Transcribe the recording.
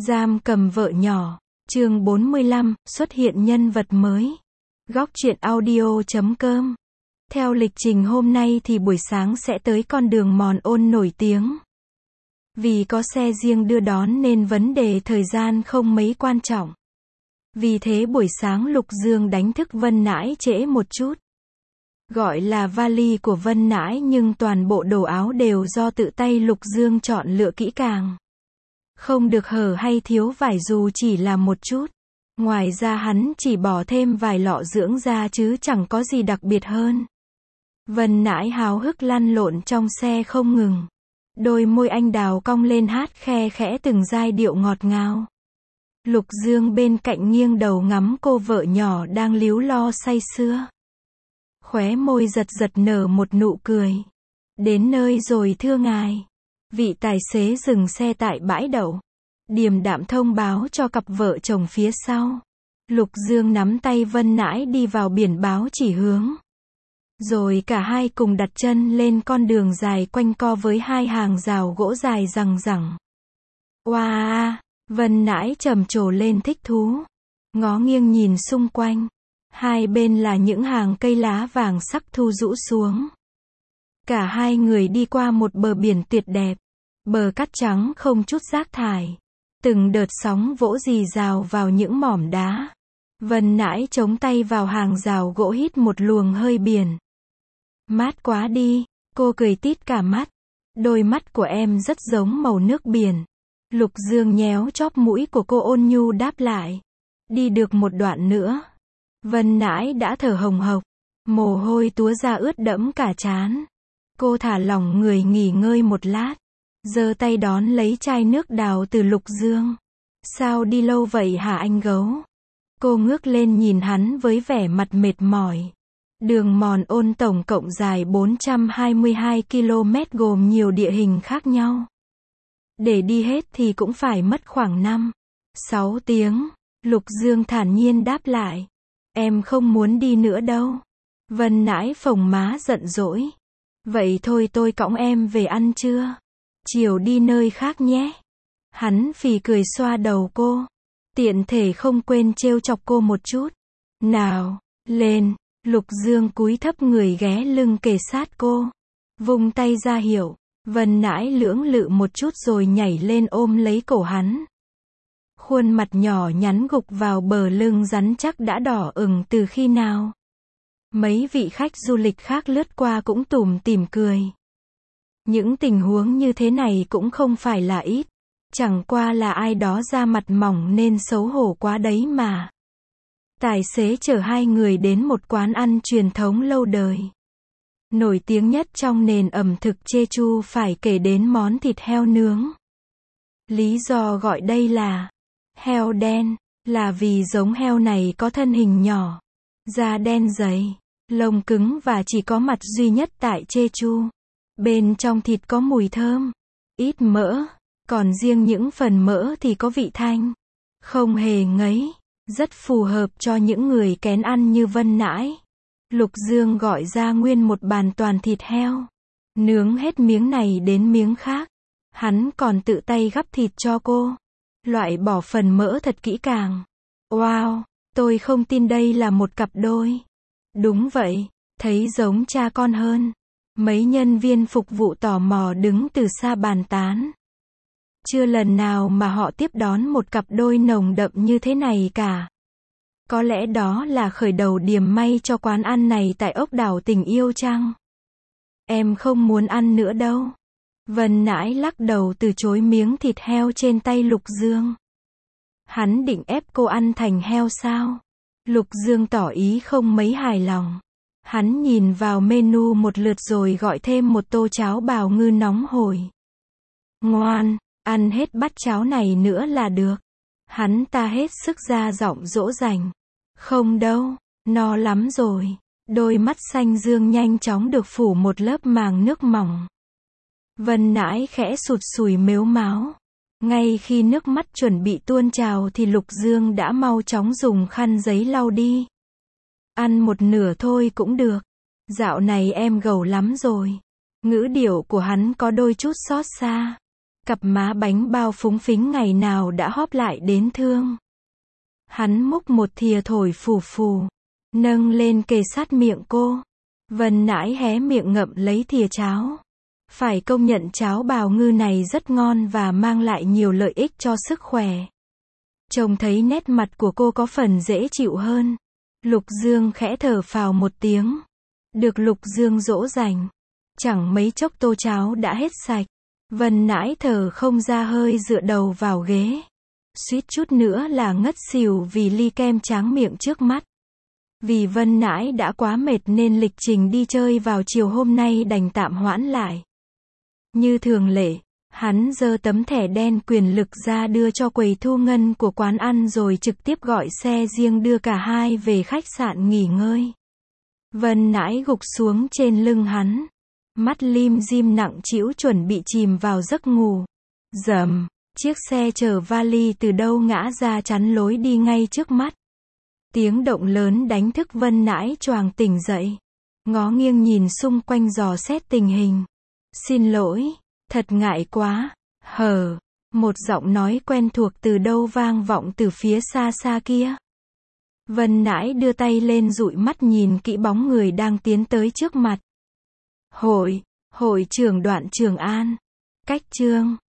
Giam cầm vợ nhỏ, chương 45, xuất hiện nhân vật mới. Góc truyện audio.com. Theo lịch trình hôm nay thì buổi sáng sẽ tới con đường Mòn Ôn nổi tiếng. Vì có xe riêng đưa đón nên vấn đề thời gian không mấy quan trọng. Vì thế buổi sáng Lục Dương đánh thức Vân Nãi trễ một chút. Gọi là vali của Vân Nãi nhưng toàn bộ đồ áo đều do tự tay Lục Dương chọn lựa kỹ càng. Không được hở hay thiếu vải dù chỉ là một chút. Ngoài ra hắn chỉ bỏ thêm vài lọ dưỡng da chứ chẳng có gì đặc biệt hơn. Vân Nãi háo hức lăn lộn trong xe không ngừng. Đôi môi anh đào cong lên hát khe khẽ từng giai điệu ngọt ngào. Lục Dương bên cạnh nghiêng đầu ngắm cô vợ nhỏ đang líu lo say sưa. Khóe môi giật giật nở một nụ cười. Đến nơi rồi thưa ngài. Vị tài xế dừng xe tại bãi đậu. Điềm đạm thông báo cho cặp vợ chồng phía sau. Lục Dương nắm tay Vân Nãi đi vào biển báo chỉ hướng. Rồi cả hai cùng đặt chân lên con đường dài quanh co với hai hàng rào gỗ dài rằng rẳng. Wow! Vân Nãi trầm trồ lên thích thú. Ngó nghiêng nhìn xung quanh. Hai bên là những hàng cây lá vàng sắc thu rũ xuống. Cả hai người đi qua một bờ biển tuyệt đẹp. Bờ cát trắng không chút rác thải. Từng đợt sóng vỗ rì rào vào những mỏm đá. Vân Nãi chống tay vào hàng rào gỗ hít một luồng hơi biển. Mát quá đi, cô cười tít cả mắt. Đôi mắt của em rất giống màu nước biển. Lục Dương nhéo chóp mũi của cô ôn nhu đáp lại. Đi được một đoạn nữa. Vân Nãi đã thở hồng hộc. Mồ hôi túa ra ướt đẫm cả trán. Cô thả lỏng người nghỉ ngơi một lát. Giơ tay đón lấy chai nước đào từ Lục Dương. Sao đi lâu vậy hả anh gấu? Cô ngước lên nhìn hắn với vẻ mặt mệt mỏi. Đường Mòn Ôn tổng cộng dài 422 km gồm nhiều địa hình khác nhau. Để đi hết thì cũng phải mất khoảng 5-6 tiếng. Lục Dương thản nhiên đáp lại. Em không muốn đi nữa đâu. Vân Nãi phồng má giận dỗi. Vậy thôi tôi cõng em về ăn trưa. Chiều đi nơi khác nhé. Hắn phì cười xoa đầu cô. Tiện thể không quên trêu chọc cô một chút. Nào, lên. Lục Dương cúi thấp người ghé lưng kề sát cô. Vung tay ra hiệu. Vân Nãi lưỡng lự một chút rồi nhảy lên ôm lấy cổ hắn. Khuôn mặt nhỏ nhắn gục vào bờ lưng rắn chắc đã đỏ ửng từ khi nào. Mấy vị khách du lịch khác lướt qua cũng tủm tỉm cười. Những tình huống như thế này cũng không phải là ít. Chẳng qua là ai đó da mặt mỏng nên xấu hổ quá đấy mà. Tài xế chở hai người đến một quán ăn truyền thống lâu đời. Nổi tiếng nhất trong nền ẩm thực Jeju phải kể đến món thịt heo nướng. Lý do gọi đây là heo đen, là vì giống heo này có thân hình nhỏ, da đen dày, lông cứng và chỉ có mặt duy nhất tại Jeju. Bên trong thịt có mùi thơm, ít mỡ, còn riêng những phần mỡ thì có vị thanh, không hề ngấy, rất phù hợp cho những người kén ăn như Vân Nãi. Lục Dương gọi ra nguyên một bàn toàn thịt heo, nướng hết miếng này đến miếng khác. Hắn còn tự tay gắp thịt cho cô, loại bỏ phần mỡ thật kỹ càng. Wow, tôi không tin đây là một cặp đôi. Đúng vậy, thấy giống cha con hơn. Mấy nhân viên phục vụ tò mò đứng từ xa bàn tán. Chưa lần nào mà họ tiếp đón một cặp đôi nồng đậm như thế này cả. Có lẽ đó là khởi đầu điểm may cho quán ăn này tại ốc đảo tình yêu chăng? Em không muốn ăn nữa đâu. Vân Nãi lắc đầu từ chối miếng thịt heo trên tay Lục Dương. Hắn định ép cô ăn thành heo sao? Lục Dương tỏ ý không mấy hài lòng. Hắn nhìn vào menu một lượt rồi gọi thêm một tô cháo bào ngư nóng hổi. Ngoan, ăn hết bát cháo này nữa là được. Hắn ta hết sức ra giọng dỗ dành. Không đâu, no lắm rồi. Đôi mắt xanh dương nhanh chóng được phủ một lớp màng nước mỏng. Vân Nãi khẽ sụt sùi mếu máo. Ngay khi nước mắt chuẩn bị tuôn trào thì Lục Dương đã mau chóng dùng khăn giấy lau đi. Ăn một nửa thôi cũng được. Dạo này em gầy lắm rồi. Ngữ điệu của hắn có đôi chút xót xa. Cặp má bánh bao phúng phính ngày nào đã hóp lại đến thương. Hắn múc một thìa thổi phù phù, nâng lên kề sát miệng cô. Vân Nãi hé miệng ngậm lấy thìa cháo. Phải công nhận cháo bào ngư này rất ngon và mang lại nhiều lợi ích cho sức khỏe. Trông thấy nét mặt của cô có phần dễ chịu hơn. Lục Dương khẽ thở phào một tiếng. Được Lục Dương dỗ dành. Chẳng mấy chốc tô cháo đã hết sạch. Vân Nãi thở không ra hơi dựa đầu vào ghế. Suýt chút nữa là ngất xỉu vì ly kem tráng miệng trước mắt. Vì Vân Nãi đã quá mệt nên lịch trình đi chơi vào chiều hôm nay đành tạm hoãn lại. Như thường lệ, hắn giơ tấm thẻ đen quyền lực ra đưa cho quầy thu ngân của quán ăn rồi trực tiếp gọi xe riêng đưa cả hai về khách sạn nghỉ ngơi. Vân Nãi gục xuống trên lưng hắn. Mắt lim dim nặng trĩu chuẩn bị chìm vào giấc ngủ. Rầm, chiếc xe chở vali từ đâu ngã ra chắn lối đi ngay trước mắt. Tiếng động lớn đánh thức Vân Nãi choàng tỉnh dậy. Ngó nghiêng nhìn xung quanh dò xét tình hình. Xin lỗi, thật ngại quá. Một giọng nói quen thuộc từ đâu vang vọng từ phía xa xa kia. Vân Nãi đưa tay lên dụi mắt nhìn kỹ bóng người đang tiến tới trước mặt. Hội trưởng Đoạn Trường An. Cách chương